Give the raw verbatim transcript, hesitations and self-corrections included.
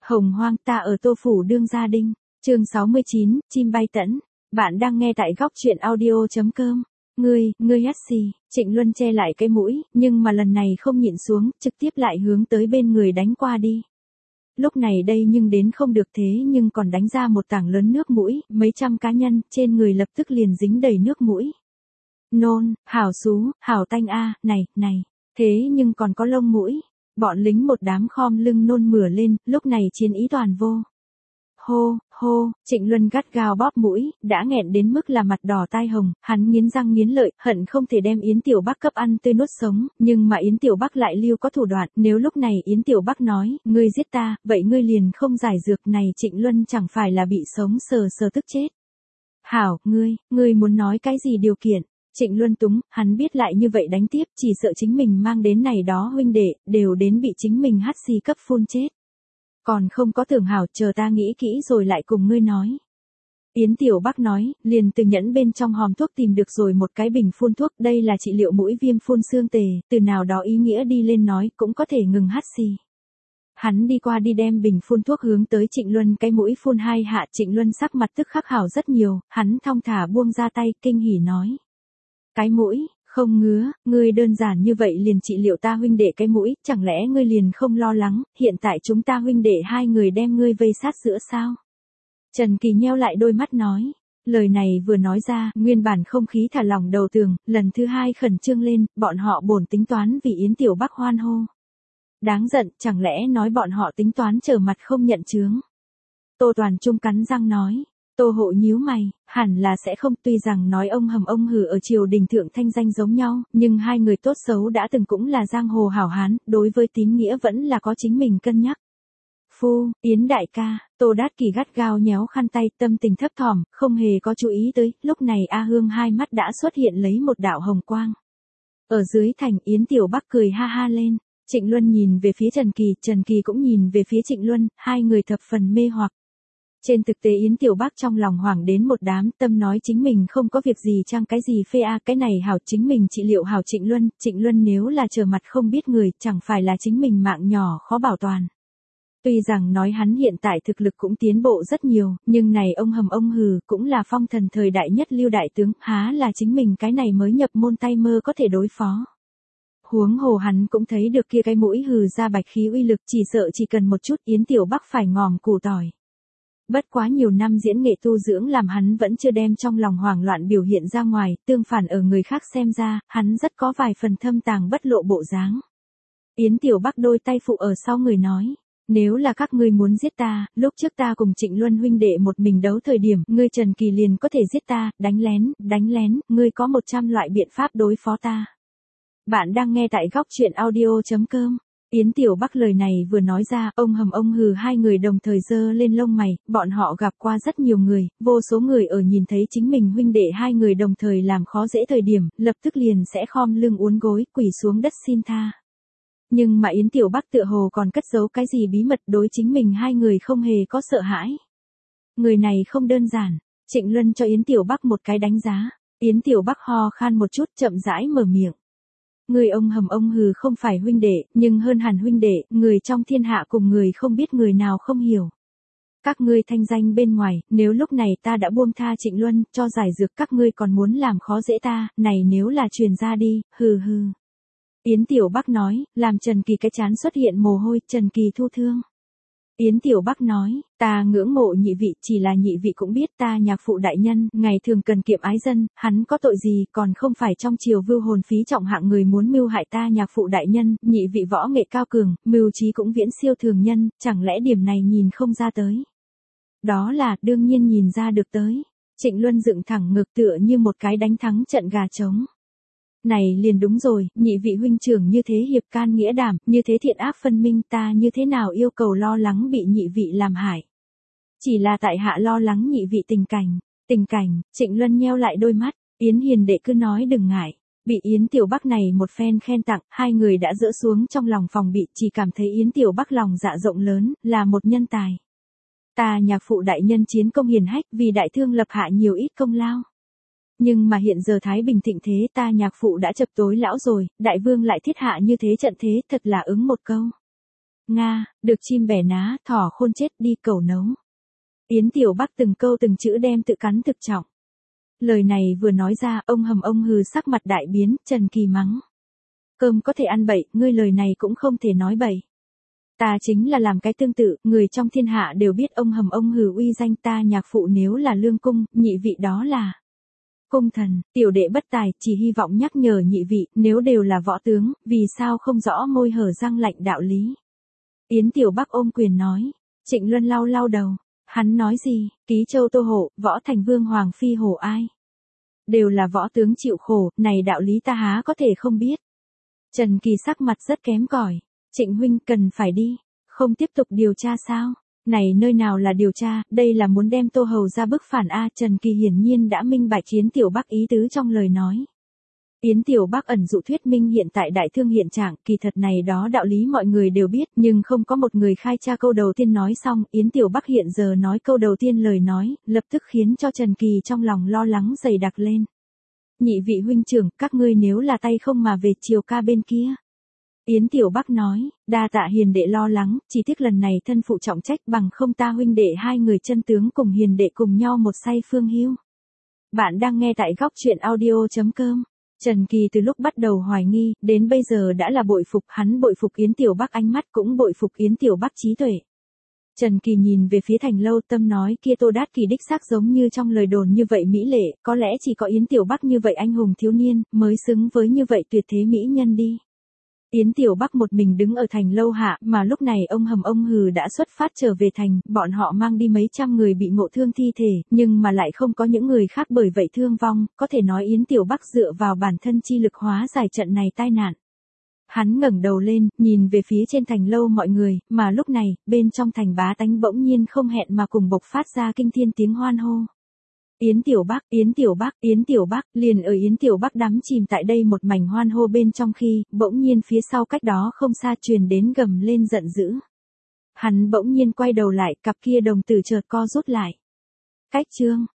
Hồng hoang ta ở Tô Phủ đương gia đinh, chương sáu mươi chín, chim bay tẫn. Bạn đang nghe tại góc truyện audio.com. Ngươi, ngươi hét xì, Trịnh Luân che lại cái mũi, nhưng mà lần này không nhịn xuống, trực tiếp lại hướng tới bên người đánh qua đi. Lúc này đây nhưng đến không được thế nhưng còn đánh ra một tảng lớn nước mũi, mấy trăm cá nhân, trên người lập tức liền dính đầy nước mũi. Nôn, hảo xú, hảo tanh a, này, này, thế nhưng còn có lông mũi. Bọn lính một đám khom lưng nôn mửa lên, lúc này chiến ý toàn vô. Hô, hô, Trịnh Luân gắt gao bóp mũi, đã nghẹn đến mức là mặt đỏ tai hồng, hắn nghiến răng nghiến lợi, hận không thể đem Yến Tiểu Bắc cấp ăn tươi nuốt sống, nhưng mà Yến Tiểu Bắc lại lưu có thủ đoạn, nếu lúc này Yến Tiểu Bắc nói, ngươi giết ta, vậy ngươi liền không giải dược này Trịnh Luân chẳng phải là bị sống sờ sờ tức chết. Hảo, ngươi, ngươi muốn nói cái gì điều kiện? Trịnh Luân túng, hắn biết lại như vậy đánh tiếp, chỉ sợ chính mình mang đến này đó huynh đệ, đều đến bị chính mình hắt xì cấp phun chết. Còn không có tưởng hảo, chờ ta nghĩ kỹ rồi lại cùng ngươi nói. Yến Tiểu Bắc nói, liền từ nhẫn bên trong hòm thuốc tìm được rồi một cái bình phun thuốc, đây là trị liệu mũi viêm phun xương tề, từ nào đó ý nghĩa đi lên nói, cũng có thể ngừng hắt xì. Hắn đi qua đi đem bình phun thuốc hướng tới Trịnh Luân cái mũi phun hai hạ, Trịnh Luân sắc mặt tức khắc hảo rất nhiều, hắn thong thả buông ra tay, kinh hỉ nói. Cái mũi, không ngứa, ngươi đơn giản như vậy liền trị liệu ta huynh đệ cái mũi, chẳng lẽ ngươi liền không lo lắng, hiện tại chúng ta huynh đệ hai người đem ngươi vây sát giữa sao? Trần Kỳ nheo lại đôi mắt nói, lời này vừa nói ra, nguyên bản không khí thả lỏng đầu tường, lần thứ hai khẩn trương lên, bọn họ bổn tính toán vì Yến Tiểu Bắc hoan hô. Đáng giận, chẳng lẽ nói bọn họ tính toán trở mặt không nhận chướng? Tô Toàn Trung cắn răng nói. Tô Hộ nhíu mày, hẳn là sẽ không, tuy rằng nói ông hầm ông hử ở triều đình thượng thanh danh giống nhau, nhưng hai người tốt xấu đã từng cũng là giang hồ hảo hán, đối với tín nghĩa vẫn là có chính mình cân nhắc. Phu, Yến đại ca, Tô Đát Kỳ gắt gao nhéo khăn tay, tâm tình thấp thỏm, không hề có chú ý tới, lúc này A Hương hai mắt đã xuất hiện lấy một đạo hồng quang. Ở dưới thành Yến Tiểu Bắc cười ha ha lên, Trịnh Luân nhìn về phía Trần Kỳ, Trần Kỳ cũng nhìn về phía Trịnh Luân, hai người thập phần mê hoặc. Trên thực tế Yến Tiểu Bắc trong lòng hoảng đến một đám, tâm nói chính mình không có việc gì chăng cái gì phê a, cái này hảo chính mình trị liệu hảo Trịnh Luân, Trịnh Luân nếu là trở mặt không biết người, chẳng phải là chính mình mạng nhỏ khó bảo toàn. Tuy rằng nói hắn hiện tại thực lực cũng tiến bộ rất nhiều, nhưng này ông hầm ông hừ, cũng là phong thần thời đại nhất lưu đại tướng, há là chính mình cái này mới nhập môn tay mơ có thể đối phó. Huống hồ hắn cũng thấy được kia cái mũi hừ ra bạch khí uy lực, chỉ sợ chỉ cần một chút Yến Tiểu Bắc phải ngòm củ tỏi. Bất quá nhiều năm diễn nghệ tu dưỡng làm hắn vẫn chưa đem trong lòng hoảng loạn biểu hiện ra ngoài, tương phản ở người khác xem ra, hắn rất có vài phần thâm tàng bất lộ bộ dáng. Yến Tiểu Bắc đôi tay phụ ở sau người nói, nếu là các ngươi muốn giết ta, lúc trước ta cùng Trịnh Luân huynh đệ một mình đấu thời điểm, ngươi Trần Kỳ liền có thể giết ta, đánh lén, đánh lén, ngươi có một trăm loại biện pháp đối phó ta. Bạn đang nghe tại góc truyện audio.com. Yến Tiểu Bắc lời này vừa nói ra, ông hầm ông hừ hai người đồng thời giơ lên lông mày, bọn họ gặp qua rất nhiều người, vô số người ở nhìn thấy chính mình huynh đệ hai người đồng thời làm khó dễ thời điểm, lập tức liền sẽ khom lưng uốn gối, quỳ xuống đất xin tha. Nhưng mà Yến Tiểu Bắc tựa hồ còn cất giấu cái gì bí mật, đối chính mình hai người không hề có sợ hãi. Người này không đơn giản, Trịnh Luân cho Yến Tiểu Bắc một cái đánh giá, Yến Tiểu Bắc ho khan một chút chậm rãi mở miệng. Người ông hầm ông hừ không phải huynh đệ, nhưng hơn hẳn huynh đệ, người trong thiên hạ cùng người không biết người nào không hiểu. Các ngươi thanh danh bên ngoài, nếu lúc này ta đã buông tha Trịnh Luân, cho giải dược các ngươi còn muốn làm khó dễ ta, này nếu là truyền ra đi, hừ hừ. Yến Tiểu Bắc nói, làm Trần Kỳ cái chán xuất hiện mồ hôi, Trần Kỳ thu thương. Yến Tiểu Bắc nói, ta ngưỡng mộ nhị vị, chỉ là nhị vị cũng biết ta nhạc phụ đại nhân, ngày thường cần kiệm ái dân, hắn có tội gì, còn không phải trong triều vưu hồn phí trọng hạng người muốn mưu hại ta nhạc phụ đại nhân, nhị vị võ nghệ cao cường, mưu trí cũng viễn siêu thường nhân, chẳng lẽ điểm này nhìn không ra tới. Đó là, đương nhiên nhìn ra được tới. Trịnh Luân dựng thẳng ngực tựa như một cái đánh thắng trận gà trống. Này liền đúng rồi, nhị vị huynh trưởng như thế hiệp can nghĩa đảm, như thế thiện ác phân minh, ta như thế nào yêu cầu lo lắng bị nhị vị làm hại. Chỉ là tại hạ lo lắng nhị vị tình cảnh, tình cảnh, Trịnh Luân nheo lại đôi mắt, Yến hiền đệ cứ nói đừng ngại. Bị Yến Tiểu Bắc này một phen khen tặng, hai người đã dỡ xuống trong lòng phòng bị, chỉ cảm thấy Yến Tiểu Bắc lòng dạ rộng lớn, là một nhân tài. Ta nhạc phụ đại nhân chiến công hiền hách, vì đại thương lập hạ nhiều ít công lao. Nhưng mà hiện giờ Thái Bình thịnh thế, ta nhạc phụ đã chập tối lão rồi, đại vương lại thiết hạ như thế trận thế, thật là ứng một câu. Nga, được chim bẻ ná, thỏ khôn chết đi cẩu nấu. Yến Tiểu Bắc từng câu từng chữ đem tự cắn thực trọng. Lời này vừa nói ra, ông hầm ông hừ sắc mặt đại biến, Trần Kỳ mắng. Cơm có thể ăn bậy, ngươi lời này cũng không thể nói bậy. Ta chính là làm cái tương tự, người trong thiên hạ đều biết ông hầm ông hừ uy danh ta nhạc phụ nếu là lương cung, nhị vị đó là cung thần, tiểu đệ bất tài, chỉ hy vọng nhắc nhở nhị vị, nếu đều là võ tướng, vì sao không rõ môi hở răng lạnh đạo lý. Yến Tiểu Bắc ôm quyền nói, Trịnh Luân lau lau đầu, hắn nói gì, Ký Châu Tô Hộ, võ thành vương hoàng phi hổ ai. Đều là võ tướng chịu khổ, này đạo lý ta há có thể không biết. Trần Kỳ sắc mặt rất kém cỏi. Trịnh huynh cần phải đi, không tiếp tục điều tra sao? Này nơi nào là điều tra, đây là muốn đem Tô Hầu ra bức phản A. Trần Kỳ hiển nhiên đã minh bạch Yến Tiểu Bắc ý tứ trong lời nói. Yến Tiểu Bắc ẩn dụ thuyết minh hiện tại đại thương hiện trạng, kỳ thật này đó đạo lý mọi người đều biết, nhưng không có một người khai tra câu đầu tiên nói xong, Yến Tiểu Bắc hiện giờ nói câu đầu tiên lời nói, lập tức khiến cho Trần Kỳ trong lòng lo lắng dày đặc lên. Nhị vị huynh trưởng, các ngươi nếu là tay không mà về Triều ca bên kia. Yến Tiểu Bắc nói, đa tạ hiền đệ lo lắng, chỉ tiếc lần này thân phụ trọng trách bằng không ta huynh đệ hai người chân tướng cùng hiền đệ cùng nhau một say phương hưu. Bạn đang nghe tại góc truyện audio chấm com. Trần Kỳ từ lúc bắt đầu hoài nghi, đến bây giờ đã là bội phục, hắn bội phục Yến Tiểu Bắc ánh mắt cũng bội phục Yến Tiểu Bắc trí tuệ. Trần Kỳ nhìn về phía Thành Lâu, tâm nói kia Tô Đát Kỳ đích xác giống như trong lời đồn như vậy mỹ lệ, có lẽ chỉ có Yến Tiểu Bắc như vậy anh hùng thiếu niên, mới xứng với như vậy tuyệt thế mỹ nhân đi. Yến Tiểu Bắc một mình đứng ở Thành Lâu hạ, mà lúc này ông hầm ông hừ đã xuất phát trở về thành, bọn họ mang đi mấy trăm người bị ngộ thương thi thể, nhưng mà lại không có những người khác bởi vậy thương vong, có thể nói Yến Tiểu Bắc dựa vào bản thân chi lực hóa giải trận này tai nạn. Hắn ngẩng đầu lên, nhìn về phía trên Thành Lâu mọi người, mà lúc này, bên trong thành bá tánh bỗng nhiên không hẹn mà cùng bộc phát ra kinh thiên tiếng hoan hô. Yến Tiểu Bắc, Yến Tiểu Bắc, Yến Tiểu Bắc, liền ở Yến Tiểu Bắc đắm chìm tại đây một mảnh hoan hô bên trong khi, bỗng nhiên phía sau cách đó không xa truyền đến gầm lên giận dữ. Hắn bỗng nhiên quay đầu lại, cặp kia đồng tử chợt co rút lại. Cách chương,